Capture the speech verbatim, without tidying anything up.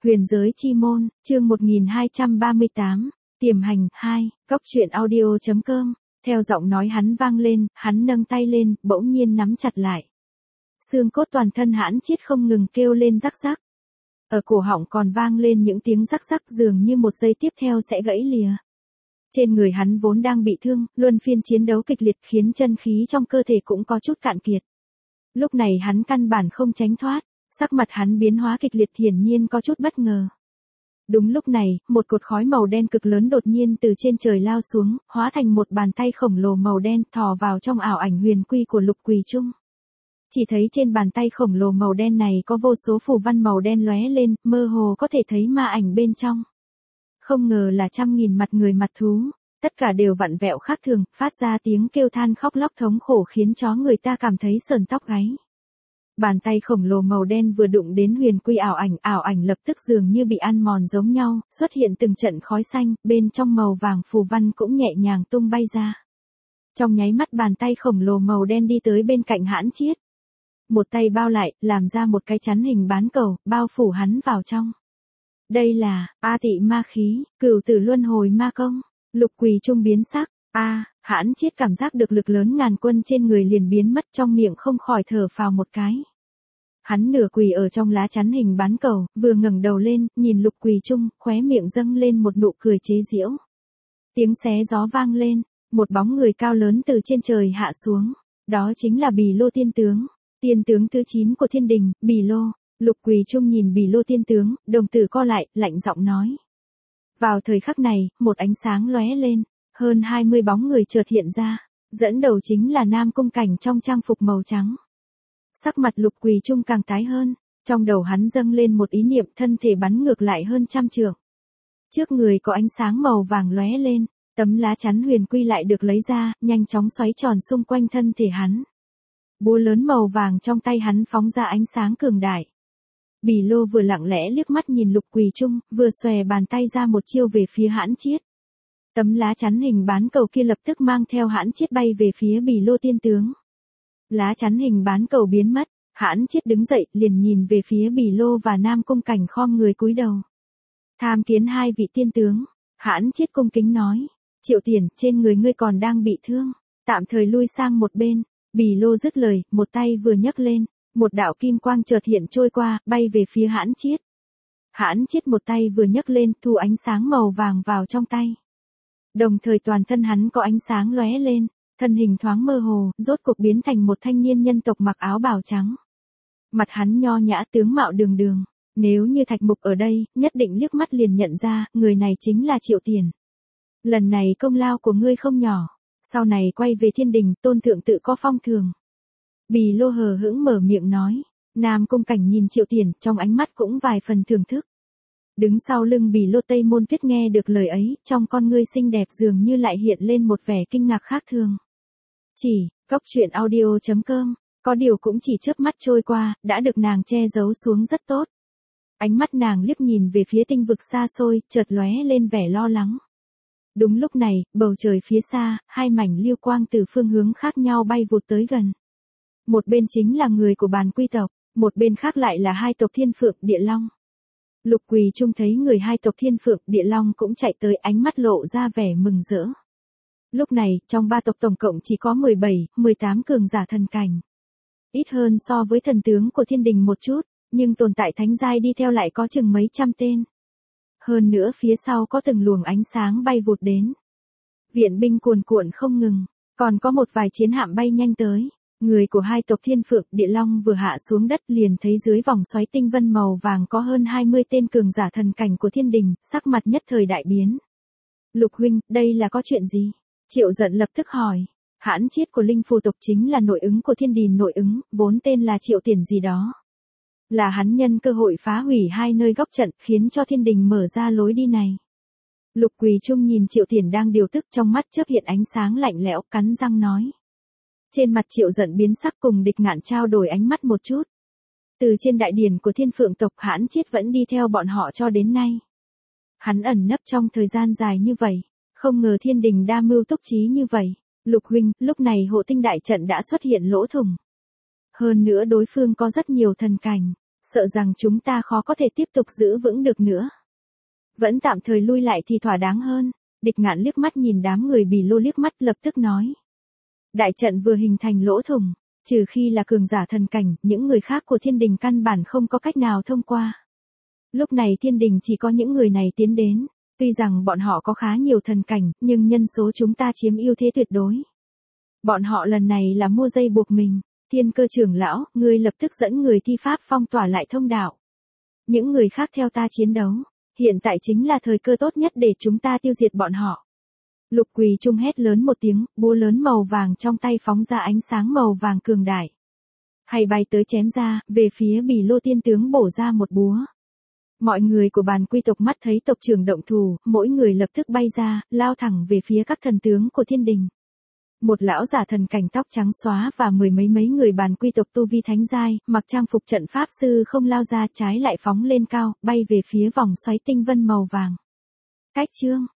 Huyền giới chi môn, chương một nghìn hai trăm ba mươi tám, tiềm hành, hai, cốc truyện audio.com, theo giọng nói hắn vang lên, hắn nâng tay lên, bỗng nhiên nắm chặt lại. Xương cốt toàn thân hãn chiết không ngừng kêu lên rắc rắc. Ở cổ họng còn vang lên những tiếng rắc rắc dường như một giây tiếp theo sẽ gãy lìa. Trên người hắn vốn đang bị thương, luân phiên chiến đấu kịch liệt khiến chân khí trong cơ thể cũng có chút cạn kiệt. Lúc này hắn căn bản không tránh thoát. Sắc mặt hắn biến hóa kịch liệt hiển nhiên có chút bất ngờ. Đúng lúc này, một cột khói màu đen cực lớn đột nhiên từ trên trời lao xuống, hóa thành một bàn tay khổng lồ màu đen thò vào trong ảo ảnh huyền quy của Lục Quỳ Trung. Chỉ thấy trên bàn tay khổng lồ màu đen này có vô số phù văn màu đen lóe lên, mơ hồ có thể thấy ma ảnh bên trong. Không ngờ là trăm nghìn mặt người mặt thú, tất cả đều vặn vẹo khác thường, phát ra tiếng kêu than khóc lóc thống khổ khiến cho người ta cảm thấy sờn tóc gáy. Bàn tay khổng lồ màu đen vừa đụng đến huyền quy ảo ảnh, ảo ảnh lập tức dường như bị ăn mòn giống nhau, xuất hiện từng trận khói xanh, bên trong màu vàng phù văn cũng nhẹ nhàng tung bay ra. Trong nháy mắt bàn tay khổng lồ màu đen đi tới bên cạnh hãn chiết. Một tay bao lại, làm ra một cái chắn hình bán cầu, bao phủ hắn vào trong. Đây là, A Tị ma khí, cửu tử luân hồi ma công, Lục Quỳ Trung biến sắc, a hãn chiết cảm giác được lực lớn ngàn quân trên người liền biến mất, trong miệng không khỏi thở phào một cái. Hắn nửa quỳ ở trong lá chắn hình bán cầu, vừa ngẩng đầu lên, nhìn Lục Quỳ Trung, khóe miệng dâng lên một nụ cười chế giễu. Tiếng xé gió vang lên, một bóng người cao lớn từ trên trời hạ xuống, đó chính là Bì Lô tiên tướng, tiên tướng thứ chín của thiên đình, Bì Lô. Lục Quỳ Trung nhìn Bì Lô tiên tướng, đồng tử co lại, lạnh giọng nói. Vào thời khắc này, một ánh sáng lóe lên, hơn hai mươi bóng người chợt hiện ra, dẫn đầu chính là Nam Cung Cảnh trong trang phục màu trắng. Sắc mặt Lục Quỳ Trung càng tái hơn, trong đầu hắn dâng lên một ý niệm, thân thể bắn ngược lại hơn trăm trượng. Trước người có ánh sáng màu vàng lóe lên, tấm lá chắn huyền quy lại được lấy ra, nhanh chóng xoáy tròn xung quanh thân thể hắn. Búa lớn màu vàng trong tay hắn phóng ra ánh sáng cường đại. Bì Lô vừa lặng lẽ liếc mắt nhìn Lục Quỳ Trung, vừa xòe bàn tay ra một chiêu về phía hãn chiết. Tấm lá chắn hình bán cầu kia lập tức mang theo hãn chiết bay về phía Bì Lô tiên tướng. Lá chắn hình bán cầu biến mất, hãn chiết đứng dậy, liền nhìn về phía Bì Lô và Nam Cung Cảnh khom người cúi đầu. Tham kiến hai vị tiên tướng, hãn chiết cung kính nói, Triệu Tiền, trên người ngươi còn đang bị thương, tạm thời lui sang một bên. Bì Lô dứt lời, một tay vừa nhấc lên, một đạo kim quang chợt hiện trôi qua, bay về phía hãn chiết. Hãn chiết một tay vừa nhấc lên, thu ánh sáng màu vàng vào trong tay. Đồng thời toàn thân hắn có ánh sáng lóe lên, thân hình thoáng mơ hồ, rốt cục biến thành một thanh niên nhân tộc mặc áo bào trắng. Mặt hắn nho nhã, tướng mạo đường đường, nếu như Thạch Mục ở đây, nhất định liếc mắt liền nhận ra, người này chính là Triệu Tiền. Lần này công lao của ngươi không nhỏ, sau này quay về thiên đình, tôn thượng tự có phong thường. Bì Lô hờ hững mở miệng nói, Nam Cung Cảnh nhìn Triệu Tiền, trong ánh mắt cũng vài phần thưởng thức. Đứng sau lưng Bì Lô Tây Môn Tuyết nghe được lời ấy, trong con ngươi xinh đẹp dường như lại hiện lên một vẻ kinh ngạc khác thường. Chỉ, cốc truyện audio.com, có điều cũng chỉ chớp mắt trôi qua, đã được nàng che giấu xuống rất tốt. Ánh mắt nàng liếc nhìn về phía tinh vực xa xôi, chợt lóe lên vẻ lo lắng. Đúng lúc này, bầu trời phía xa, hai mảnh lưu quang từ phương hướng khác nhau bay vụt tới gần. Một bên chính là người của Bàn Quy tộc, một bên khác lại là hai tộc Thiên Phượng, Địa Long. Lục Quỳ Trung thấy người hai tộc Thiên Phượng, Địa Long cũng chạy tới, ánh mắt lộ ra vẻ mừng rỡ. Lúc này, trong ba tộc tổng cộng chỉ có mười bảy, mười tám cường giả thần cảnh. Ít hơn so với thần tướng của thiên đình một chút, nhưng tồn tại thánh giai đi theo lại có chừng mấy trăm tên. Hơn nữa phía sau có từng luồng ánh sáng bay vụt đến. Viện binh cuồn cuộn không ngừng, còn có một vài chiến hạm bay nhanh tới. Người của hai tộc Thiên Phượng, Địa Long vừa hạ xuống đất liền thấy dưới vòng xoáy tinh vân màu vàng có hơn hai mươi tên cường giả thần cảnh của thiên đình, sắc mặt nhất thời đại biến. Lục huynh, đây là có chuyện gì? Triệu Giận lập tức hỏi. Hãn chiết của linh phù tộc chính là nội ứng của thiên đình nội ứng, vốn tên là Triệu Tiền gì đó. Là hắn nhân cơ hội phá hủy hai nơi góc trận, khiến cho thiên đình mở ra lối đi này. Lục Quỳ Trung nhìn Triệu Tiền đang điều tức, trong mắt chớp hiện ánh sáng lạnh lẽo, cắn răng nói. Trên mặt Triệu Giận biến sắc, cùng Địch Ngạn trao đổi ánh mắt một chút. Từ trên đại điển của Thiên Phượng tộc, hãn chiết vẫn đi theo bọn họ cho đến nay. Hắn ẩn nấp trong thời gian dài như vậy, không ngờ thiên đình đa mưu túc trí như vậy. Lục huynh, lúc này hộ tinh đại trận đã xuất hiện lỗ thủng. Hơn nữa đối phương có rất nhiều thần cảnh, sợ rằng chúng ta khó có thể tiếp tục giữ vững được nữa. Vẫn tạm thời lui lại thì thỏa đáng hơn. Địch Ngạn liếc mắt nhìn đám người Bỉ Lô liếc mắt lập tức nói. Đại trận vừa hình thành lỗ thủng, trừ khi là cường giả thần cảnh, những người khác của thiên đình căn bản không có cách nào thông qua. Lúc này thiên đình chỉ có những người này tiến đến, tuy rằng bọn họ có khá nhiều thần cảnh, nhưng nhân số chúng ta chiếm ưu thế tuyệt đối. Bọn họ lần này là mua dây buộc mình. Thiên Cơ trưởng lão, ngươi lập tức dẫn người thi pháp phong tỏa lại thông đạo. Những người khác theo ta chiến đấu. Hiện tại chính là thời cơ tốt nhất để chúng ta tiêu diệt bọn họ. Lục Quỳ Trung hét lớn một tiếng, búa lớn màu vàng trong tay phóng ra ánh sáng màu vàng cường đại. Hay bay tới chém ra, về phía Bỉ Lô tiên tướng bổ ra một búa. Mọi người của bàn quy tộc mắt thấy tộc trưởng động thủ, mỗi người lập tức bay ra, lao thẳng về phía các thần tướng của thiên đình. Một lão giả thần cảnh tóc trắng xóa và mười mấy mấy người bàn quy tộc tu vi thánh giai, mặc trang phục trận pháp sư không lao ra, trái lại phóng lên cao, bay về phía vòng xoáy tinh vân màu vàng. Cách chương